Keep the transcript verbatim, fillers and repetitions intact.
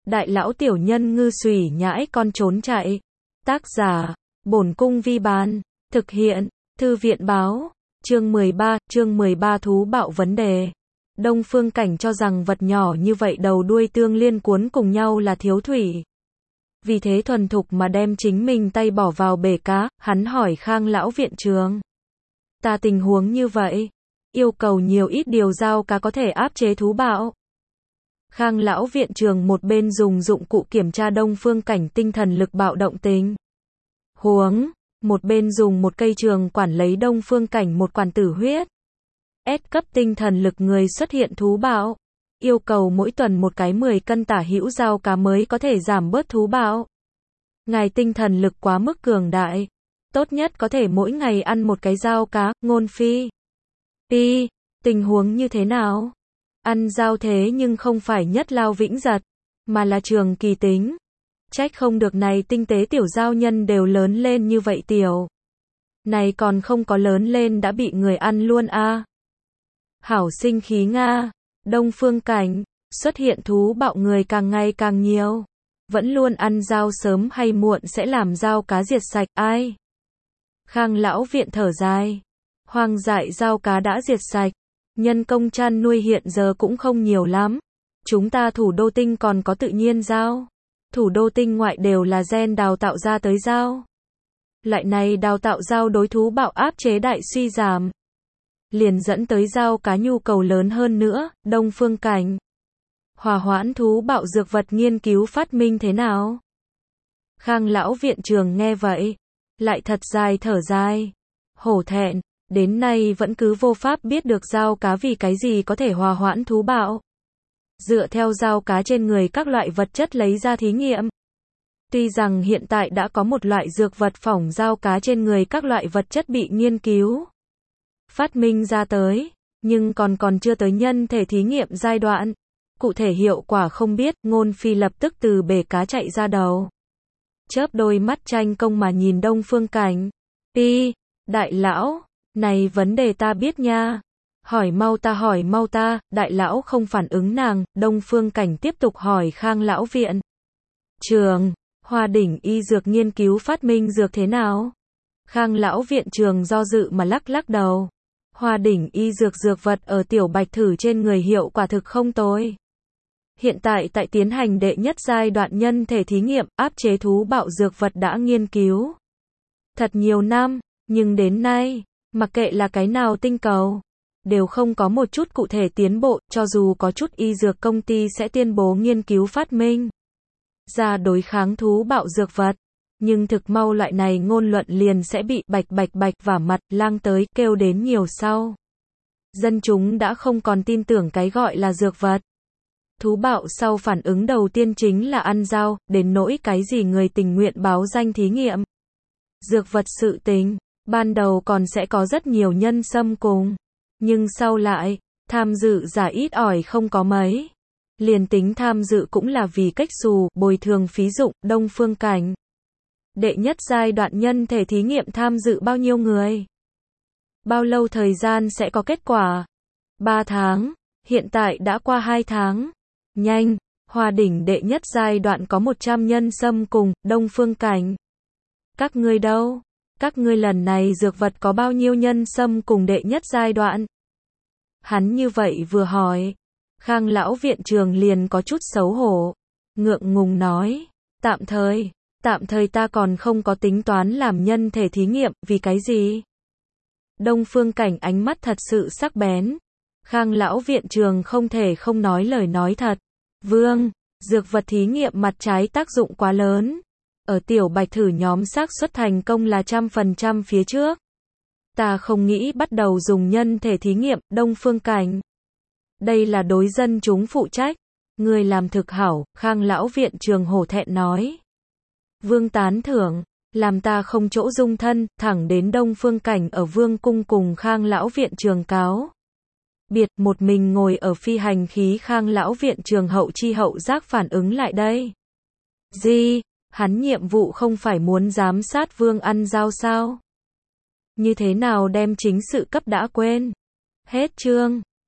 đại lão tiểu nhân ngư xùy nhãi con trốn chạy. Tác giả, Bổn Cung Vi Bán. Thực hiện, Thư viện Báo. Chương mười ba, chương mười ba thú bạo vấn đề. Đông Phương Cảnh cho rằng vật nhỏ như vậy đầu đuôi tương liên cuốn cùng nhau là thiếu thủy. Vì thế thuần thục mà đem chính mình tay bỏ vào bể cá, hắn hỏi Khang lão viện trường. Ta tình huống như vậy, yêu cầu nhiều ít điều dao cá có thể áp chế thú bạo. Khang lão viện trường một bên dùng dụng cụ kiểm tra Đông Phương Cảnh tinh thần lực bạo động tính huống, một bên dùng một cây trường quản lấy Đông Phương Cảnh một quản tử huyết. S cấp tinh thần lực người xuất hiện thú bạo, yêu cầu mỗi tuần một cái mười cân tả hữu dao cá mới có thể giảm bớt thú bạo. Ngài tinh thần lực quá mức cường đại, tốt nhất có thể mỗi ngày ăn một cái dao cá. Ngôn Phi. Pi, tình huống như thế nào? Ăn dao thế nhưng không phải nhất lao vĩnh giật, mà là trường kỳ tính. Trách không được này tinh tế tiểu giao nhân đều lớn lên như vậy tiểu. Này còn không có lớn lên đã bị người ăn luôn a. À. Hảo sinh khí Nga. Đông Phương Cảnh, xuất hiện thú bạo người càng ngày càng nhiều. Vẫn luôn ăn dao sớm hay muộn sẽ làm dao cá diệt sạch, ai? Khang lão viện thở dài. Hoang dại dao cá đã diệt sạch. Nhân công chăn nuôi hiện giờ cũng không nhiều lắm. Chúng ta thủ đô tinh còn có tự nhiên dao. Thủ đô tinh ngoại đều là gen đào tạo ra tới dao. Loại này đào tạo dao đối thú bạo áp chế đại suy giảm. Liền dẫn tới dao cá nhu cầu lớn hơn nữa. Đông Phương Cảnh, hòa hoãn thú bạo dược vật nghiên cứu phát minh thế nào? Khang lão viện trường nghe vậy, lại thật dài thở dài. Hổ thẹn, đến nay vẫn cứ vô pháp biết được dao cá vì cái gì có thể hòa hoãn thú bạo. Dựa theo dao cá trên người các loại vật chất lấy ra thí nghiệm. Tuy rằng hiện tại đã có một loại dược vật phỏng dao cá trên người các loại vật chất bị nghiên cứu phát minh ra tới, nhưng còn còn chưa tới nhân thể thí nghiệm giai đoạn. Cụ thể hiệu quả không biết. Ngôn Phi lập tức từ bể cá chạy ra đầu. Chớp đôi mắt tranh công mà nhìn Đông Phương Cảnh. Pi, đại lão, này vấn đề ta biết nha. Hỏi mau ta hỏi mau ta. Đại lão không phản ứng nàng. Đông Phương Cảnh tiếp tục hỏi Khang lão viện trường, Hoa đỉnh y dược nghiên cứu phát minh dược thế nào? Khang lão viện trường do dự mà lắc lắc đầu. Hoa đỉnh y dược dược vật ở tiểu bạch thử trên người hiệu quả thực không tồi. Hiện tại tại tiến hành đệ nhất giai đoạn nhân thể thí nghiệm, áp chế thú bạo dược vật đã nghiên cứu thật nhiều năm, nhưng đến nay, mặc kệ là cái nào tinh cầu, đều không có một chút cụ thể tiến bộ, cho dù có chút y dược công ty sẽ tuyên bố nghiên cứu phát minh ra đối kháng thú bạo dược vật. Nhưng thực mau loại này ngôn luận liền sẽ bị bạch bạch bạch vả mặt, lang tới, kêu đến nhiều sau. Dân chúng đã không còn tin tưởng cái gọi là dược vật. Thú bạo sau phản ứng đầu tiên chính là ăn dao, đến nỗi cái gì người tình nguyện báo danh thí nghiệm. Dược vật sự tình, ban đầu còn sẽ có rất nhiều nhân xâm cùng. Nhưng sau lại, tham dự giả ít ỏi không có mấy. Liền tính tham dự cũng là vì cách xù, bồi thường phí dụng. Đông Phương Cảnh, đệ nhất giai đoạn nhân thể thí nghiệm tham dự bao nhiêu người? Bao lâu thời gian sẽ có kết quả? ba tháng, hiện tại đã qua hai tháng. Nhanh, Hoa đỉnh đệ nhất giai đoạn có một trăm nhân xâm cùng. Đông Phương Cảnh, các ngươi đâu? Các ngươi lần này dược vật có bao nhiêu nhân xâm cùng đệ nhất giai đoạn? Hắn như vậy vừa hỏi, Khang lão viện trường liền có chút xấu hổ, ngượng ngùng nói, tạm thời, tạm thời ta còn không có tính toán làm nhân thể thí nghiệm. Vì cái gì? Đông Phương Cảnh ánh mắt thật sự sắc bén. Khang lão viện trường không thể không nói lời nói thật. Vương, dược vật thí nghiệm mặt trái tác dụng quá lớn. Ở tiểu bạch thử nhóm xác suất thành công là trăm phần trăm phía trước. Ta không nghĩ bắt đầu dùng nhân thể thí nghiệm. Đông Phương Cảnh, đây là đối dân chúng phụ trách. Người làm thực hảo. Khang lão viện trường hổ thẹn nói. Vương tán thưởng, làm ta không chỗ dung thân. Thẳng đến Đông Phương Cảnh ở vương cung cùng Khang lão viện trường cáo biệt, một mình ngồi ở phi hành khí. Khang lão viện trường hậu chi hậu giác phản ứng lại đây. Gì? Hắn nhiệm vụ không phải muốn giám sát vương ăn dao sao? Như thế nào đem chính sự cấp đã quên? Hết chương.